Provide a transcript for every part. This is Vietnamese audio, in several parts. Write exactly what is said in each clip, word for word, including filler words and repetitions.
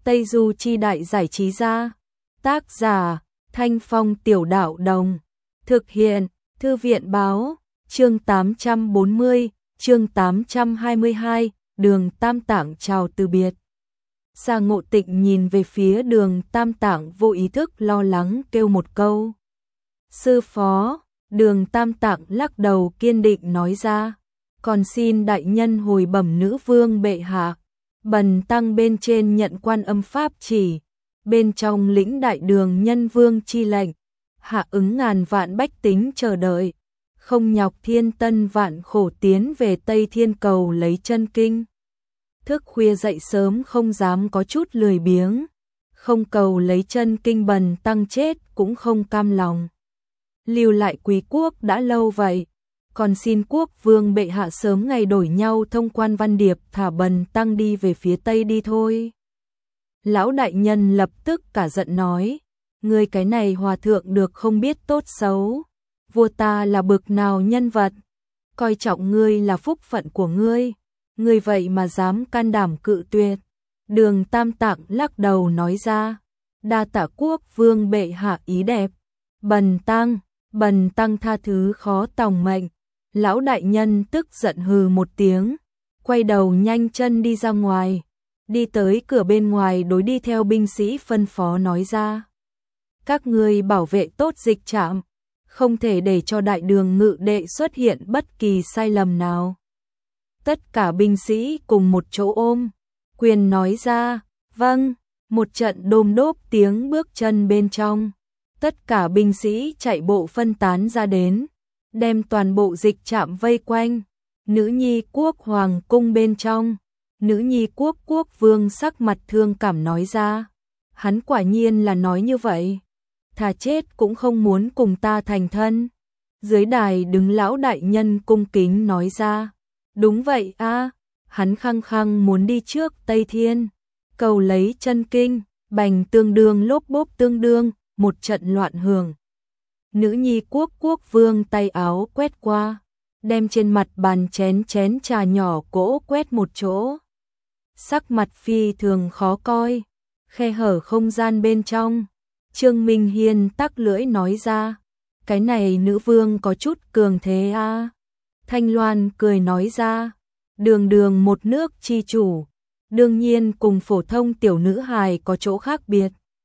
Tây Du Chi Đại Giải Trí Gia. Tác giả, Thanh Phong Tiểu Đạo Đồng. Thực hiện, Thư viện Báo. Chương tám trăm bốn mươi, chương tám trăm hai mươi hai, Đường Tam Tạng chào từ biệt. Sa Ngộ Tịnh nhìn về phía Đường Tam Tạng, vô ý thức lo lắng kêu một câu. Sư phó. Đường Tam Tạng lắc đầu kiên định nói ra. Còn xin đại nhân hồi bẩm nữ vương bệ hạ. Bần tăng bên trên nhận Quan Âm pháp chỉ, bên trong lĩnh đại đường nhân vương chi lệnh, hạ ứng ngàn vạn bách tính chờ đợi, không nhọc thiên tân vạn khổ tiến về Tây Thiên cầu lấy chân kinh. Thức khuya dậy sớm không dám có chút lười biếng, không cầu lấy chân kinh bần tăng chết cũng không cam lòng. Lưu lại quý quốc đã lâu vậy, còn xin quốc vương bệ hạ sớm ngày đổi nhau thông quan văn điệp, thả bần tăng đi về phía Tây đi thôi. Lão đại nhân lập tức cả giận nói, ngươi cái này hòa thượng được không biết tốt xấu, vua ta là bực nào nhân vật, coi trọng ngươi là phúc phận của ngươi, ngươi vậy mà dám can đảm cự tuyệt. Đường Tam Tạng lắc đầu nói ra, đa tạ quốc vương bệ hạ ý đẹp, bần tăng, bần tăng tha thứ khó tòng mệnh. Lão đại nhân tức giận hừ một tiếng, quay đầu nhanh chân đi ra ngoài, đi tới cửa bên ngoài đối đi theo binh sĩ phân phó nói ra. Các ngươi bảo vệ tốt dịch trạm, không thể để cho đại đường ngự đệ xuất hiện bất kỳ sai lầm nào. Tất cả binh sĩ cùng một chỗ ôm quyền nói ra, vâng. Một trận đôm đốp tiếng bước chân bên trong, tất cả binh sĩ chạy bộ phân tán ra đến, đem toàn bộ dịch trạm vây quanh. Nữ nhi quốc hoàng cung bên trong, nữ nhi quốc quốc vương sắc mặt thương cảm nói ra, hắn quả nhiên là nói như vậy, thà chết cũng không muốn cùng ta thành thân. Dưới đài đứng lão đại nhân cung kính nói ra, đúng vậy a, hắn khăng khăng muốn đi trước Tây Thiên cầu lấy chân kinh. Bành tương đương lốp bốp tương đương, một trận loạn hưởng. Nữ nhi quốc quốc vương tay áo quét qua, đem trên mặt bàn chén chén trà nhỏ cỗ quét một chỗ. Sắc mặt phi thường khó coi, khe hở không gian bên trong. Trương Minh Hiên tắc lưỡi nói ra, cái này nữ vương có chút cường thế a. À. Thanh Loan cười nói ra, đường đường một nước chi chủ, đương nhiên cùng phổ thông tiểu nữ hài có chỗ khác biệt.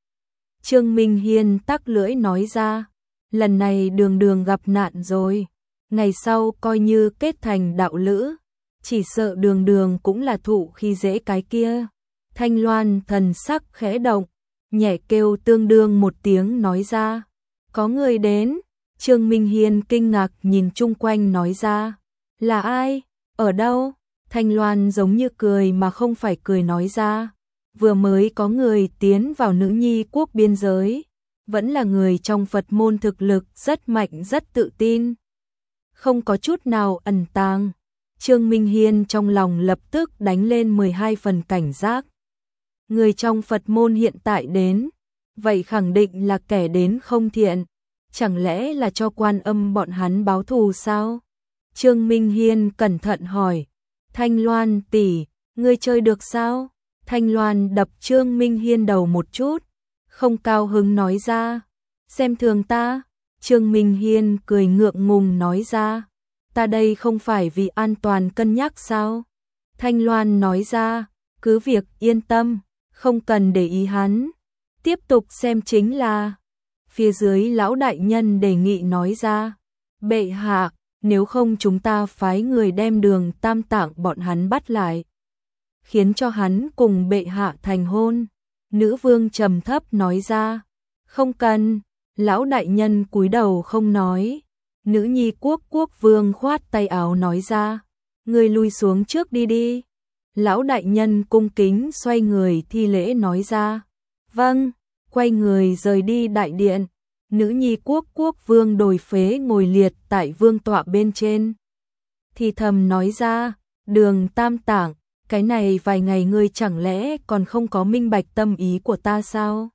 Trương Minh Hiên tắc lưỡi nói ra, lần này đường đường gặp nạn rồi, ngày sau coi như kết thành đạo lữ, chỉ sợ đường đường cũng là thụ khi dễ cái kia. Thanh Loan thần sắc khẽ động, nhẹ kêu tương đương một tiếng nói ra, có người đến. Trương Minh Hiên kinh ngạc nhìn chung quanh nói ra, là ai, ở đâu? Thanh Loan giống như cười mà không phải cười nói ra, vừa mới có người tiến vào nữ nhi quốc biên giới, vẫn là người trong Phật môn thực lực rất mạnh rất tự tin, không có chút nào ẩn tàng. Trương Minh Hiên trong lòng lập tức đánh lên mười hai phần cảnh giác. Người trong Phật môn hiện tại đến, vậy khẳng định là kẻ đến không thiện, chẳng lẽ là cho Quan Âm bọn hắn báo thù sao? Trương Minh Hiên cẩn thận hỏi, Thanh Loan tỷ, ngươi chơi được sao? Thanh Loan đập Trương Minh Hiên đầu một chút, không cao hứng nói ra, xem thường ta. Trương Minh Hiên cười ngượng ngùng nói ra, ta đây không phải vì an toàn cân nhắc sao? Thanh Loan nói ra, cứ việc yên tâm, không cần để ý hắn, tiếp tục xem chính là. Phía dưới lão đại nhân đề nghị nói ra, bệ hạ, nếu không chúng ta phái người đem Đường Tam Tạng bọn hắn bắt lại, khiến cho hắn cùng bệ hạ thành hôn. Nữ vương trầm thấp nói ra, không cần. Lão đại nhân cúi đầu không nói. Nữ nhi quốc quốc vương khoát tay áo nói ra, người lui xuống trước đi đi. Lão đại nhân cung kính xoay người thi lễ nói ra, vâng, quay người rời đi đại điện. Nữ nhi quốc quốc vương Đồi Phế ngồi liệt tại vương tọa bên trên, thì thầm nói ra, Đường Tam Tạng, cái này vài ngày ngươi chẳng lẽ còn không có minh bạch tâm ý của ta sao?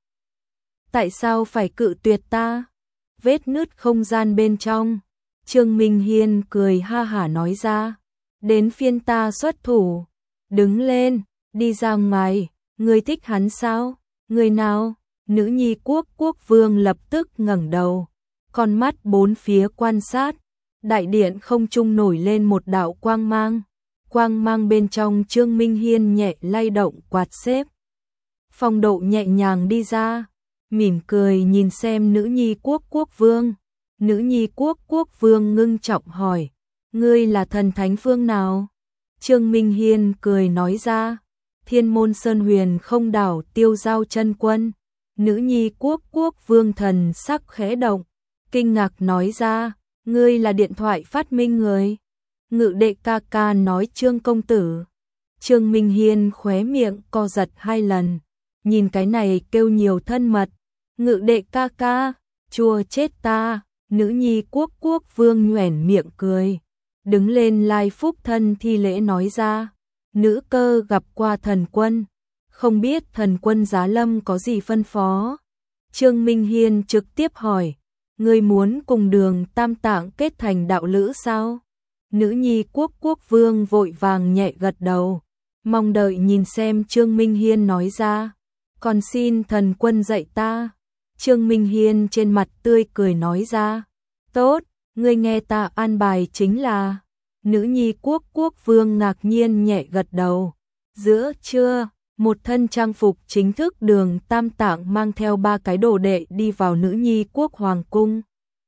Tại sao phải cự tuyệt ta? Vết nứt không gian bên trong, Trương Minh Hiên cười ha hả nói ra, đến phiên ta xuất thủ, đứng lên, đi ra ngoài, Ngươi thích hắn sao? Người nào? Nữ nhi quốc quốc vương lập tức ngẩng đầu, con mắt bốn phía quan sát. Đại điện không trung nổi lên một đạo quang mang. Quang mang bên trong Trương Minh Hiên nhẹ lay động quạt xếp. Phong độ nhẹ nhàng đi ra, mỉm cười nhìn xem nữ nhi quốc quốc vương. Nữ nhi quốc quốc vương ngưng trọng hỏi, ngươi là thần thánh phương nào? Trương Minh Hiên cười nói ra, Thiên Môn Sơn Huyền Không Đảo Tiêu Giao Chân Quân. Nữ nhi quốc quốc vương thần sắc khẽ động, kinh ngạc nói ra, ngươi là điện thoại phát minh người. Ngự đệ ca ca nói Trương công tử. Trương Minh Hiên khóe miệng co giật hai lần, nhìn cái này kêu nhiều thân mật. Ngự đệ ca ca, chua chết ta. Nữ nhi quốc quốc vương nhoẻn miệng cười, đứng lên lai phúc thân thi lễ nói ra, nữ cơ gặp qua thần quân, không biết thần quân giá lâm có gì phân phó. Trương Minh Hiên trực tiếp hỏi, ngươi muốn cùng Đường Tam Tạng kết thành đạo lữ sao? Nữ nhi quốc quốc vương vội vàng nhẹ gật đầu, mong đợi nhìn xem Trương Minh Hiên nói ra, còn xin thần quân dạy ta. Trương Minh Hiên trên mặt tươi cười nói ra, tốt, ngươi nghe ta an bài chính là. Nữ nhi quốc quốc vương ngạc nhiên nhẹ gật đầu. Giữa trưa, một thân trang phục chính thức Đường Tam Tạng mang theo ba cái đồ đệ đi vào nữ nhi quốc hoàng cung.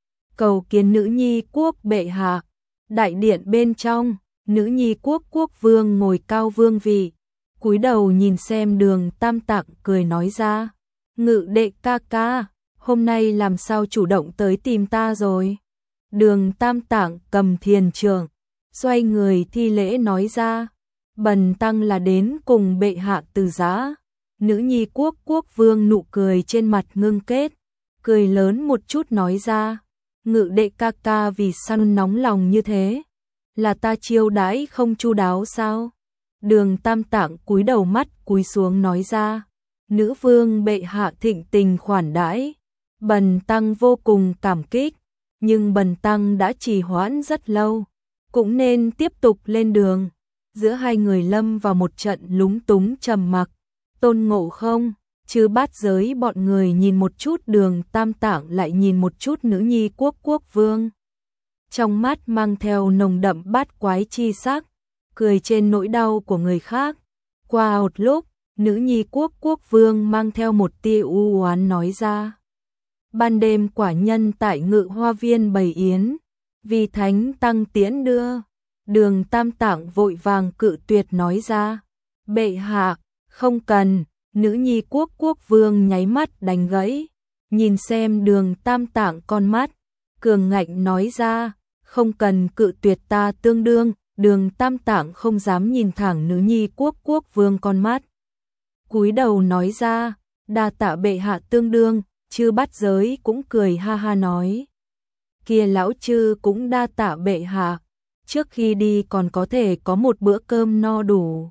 Cầu kiến nữ nhi quốc bệ hạ. Đại điện bên trong, nữ nhi quốc quốc vương ngồi cao vương vị, cúi đầu nhìn xem Đường Tam Tạng cười nói ra, ngự đệ ca ca, hôm nay làm sao chủ động tới tìm ta rồi? Đường Tam Tạng cầm thiền trượng, xoay người thi lễ nói ra, bần tăng là đến cùng bệ hạ từ giã. Nữ nhi quốc quốc vương nụ cười trên mặt ngưng kết, cười lớn một chút nói ra, ngự đệ ca ca vì sao nóng lòng như thế? Là ta chiêu đãi không chu đáo sao? Đường Tam Tạng cúi đầu mắt cúi xuống nói ra, nữ vương bệ hạ thịnh tình khoản đãi, bần tăng vô cùng cảm kích, nhưng bần tăng đã trì hoãn rất lâu, cũng nên tiếp tục lên đường. Giữa hai người lâm vào một trận lúng túng trầm mặc. Tôn Ngộ Không, Chư Bát Giới bọn người nhìn một chút Đường Tam Tạng lại nhìn một chút nữ nhi quốc quốc vương. Trong mắt mang theo nồng đậm bát quái chi sắc, cười trên nỗi đau của người khác. Qua một lúc, nữ nhi quốc quốc vương mang theo một tia u oán nói ra. Ban đêm quả nhân tại Ngự Hoa Viên bày yến, vì thánh tăng tiễn đưa. Đường Tam Tạng vội vàng cự tuyệt nói ra, bệ hạ, không cần. Nữ nhi quốc quốc vương nháy mắt đánh gãy, nhìn xem Đường Tam Tạng con mắt, cường ngạnh nói ra, không cần cự tuyệt ta tương đương. Đường Tam Tạng không dám nhìn thẳng nữ nhi quốc quốc vương con mắt, cúi đầu nói ra, đa tạ bệ hạ tương đương. Chư Bát Giới cũng cười ha ha nói, kia lão chư cũng đa tạ bệ hạ, trước khi đi còn có thể có một bữa cơm no đủ.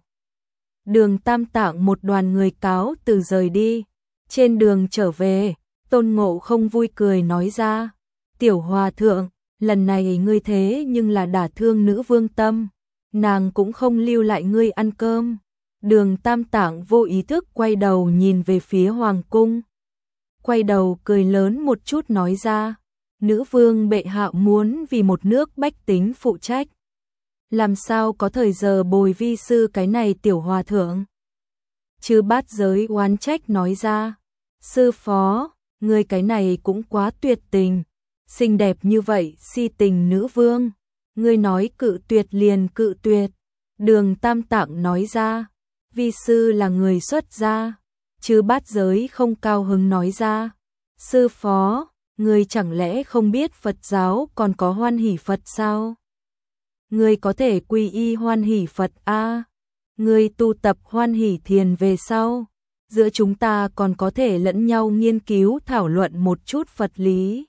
Đường Tam Tạng một đoàn người cáo từ rời đi. Trên đường trở về, Tôn Ngộ Không vui cười nói ra, tiểu hòa thượng, lần này ngươi thế nhưng là đả thương nữ vương tâm, nàng cũng không lưu lại ngươi ăn cơm. Đường Tam Tạng vô ý thức quay đầu nhìn về phía hoàng cung, quay đầu cười lớn một chút nói ra, nữ vương bệ hạ muốn vì một nước bách tính phụ trách, làm sao có thời giờ bồi vi sư cái này tiểu hòa thượng. Chư Bát Giới oán trách nói ra, sư phó, ngươi cái này cũng quá tuyệt tình, xinh đẹp như vậy si tình nữ vương, ngươi nói cự tuyệt liền cự tuyệt. Đường Tam Tạng nói ra, vi sư là người xuất gia. Chư Bát Giới không cao hứng nói ra, sư phó, ngươi chẳng lẽ không biết Phật giáo còn có hoan hỷ Phật sao? Ngươi có thể quy y hoan hỷ Phật a, ngươi tu tập hoan hỷ thiền về sau, giữa chúng ta còn có thể lẫn nhau nghiên cứu thảo luận một chút Phật lý.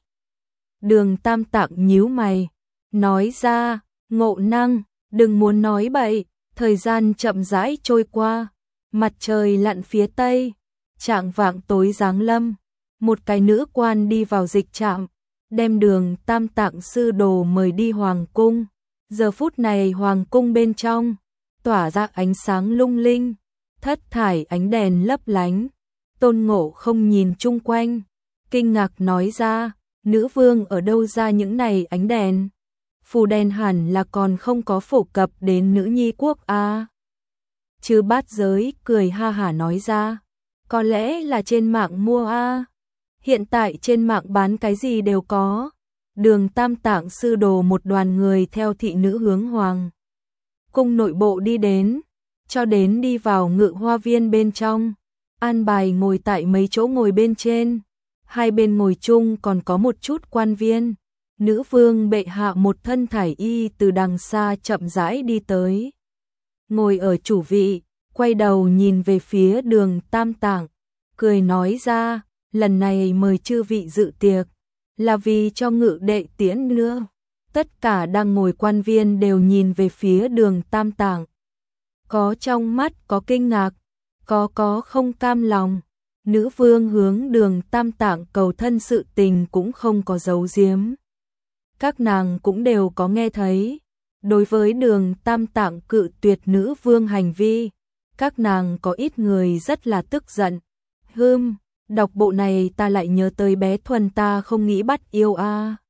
Đường Tam Tạng nhíu mày, nói ra, Ngộ Năng, đừng muốn nói bậy. Thời gian chậm rãi trôi qua, mặt trời lặn phía tây, chạng vạng tối giáng lâm, một cái nữ quan đi vào dịch trạm, đem Đường Tam Tạng sư đồ mời đi hoàng cung. Giờ phút này hoàng cung bên trong tỏa ra ánh sáng lung linh, thất thải ánh đèn lấp lánh. Tôn Ngộ không nhìn chung quanh, kinh ngạc nói ra, nữ vương ở đâu ra những này ánh đèn? Phù đèn hẳn là còn không có phổ cập đến nữ nhi quốc a. Chư Bát Giới cười ha hả nói ra, có lẽ là trên mạng mua a. Hiện tại trên mạng bán cái gì đều có. Đường Tam Tạng sư đồ một đoàn người theo thị nữ hướng hoàng cung nội bộ đi đến, cho đến đi vào ngự hoa viên bên trong, an bài ngồi tại mấy chỗ ngồi bên trên, hai bên ngồi chung còn có một chút quan viên. Nữ vương bệ hạ một thân thải y từ đằng xa chậm rãi đi tới, ngồi ở chủ vị, quay đầu nhìn về phía Đường Tam Tạng, cười nói ra, lần này mời chư vị dự tiệc, là vì cho ngự đệ tiễn nữa. Tất cả đang ngồi quan viên đều nhìn về phía Đường Tam Tạng, có trong mắt có kinh ngạc, có có không cam lòng. Nữ vương hướng Đường Tam Tạng cầu thân sự tình cũng không có giấu giếm, các nàng cũng đều có nghe thấy. Đối với Đường Tam Tạng cự tuyệt nữ vương hành vi, các nàng có ít người rất là tức giận. Hừm, đọc bộ này ta lại nhớ tới bé Thuần ta không nghĩ bắt yêu a.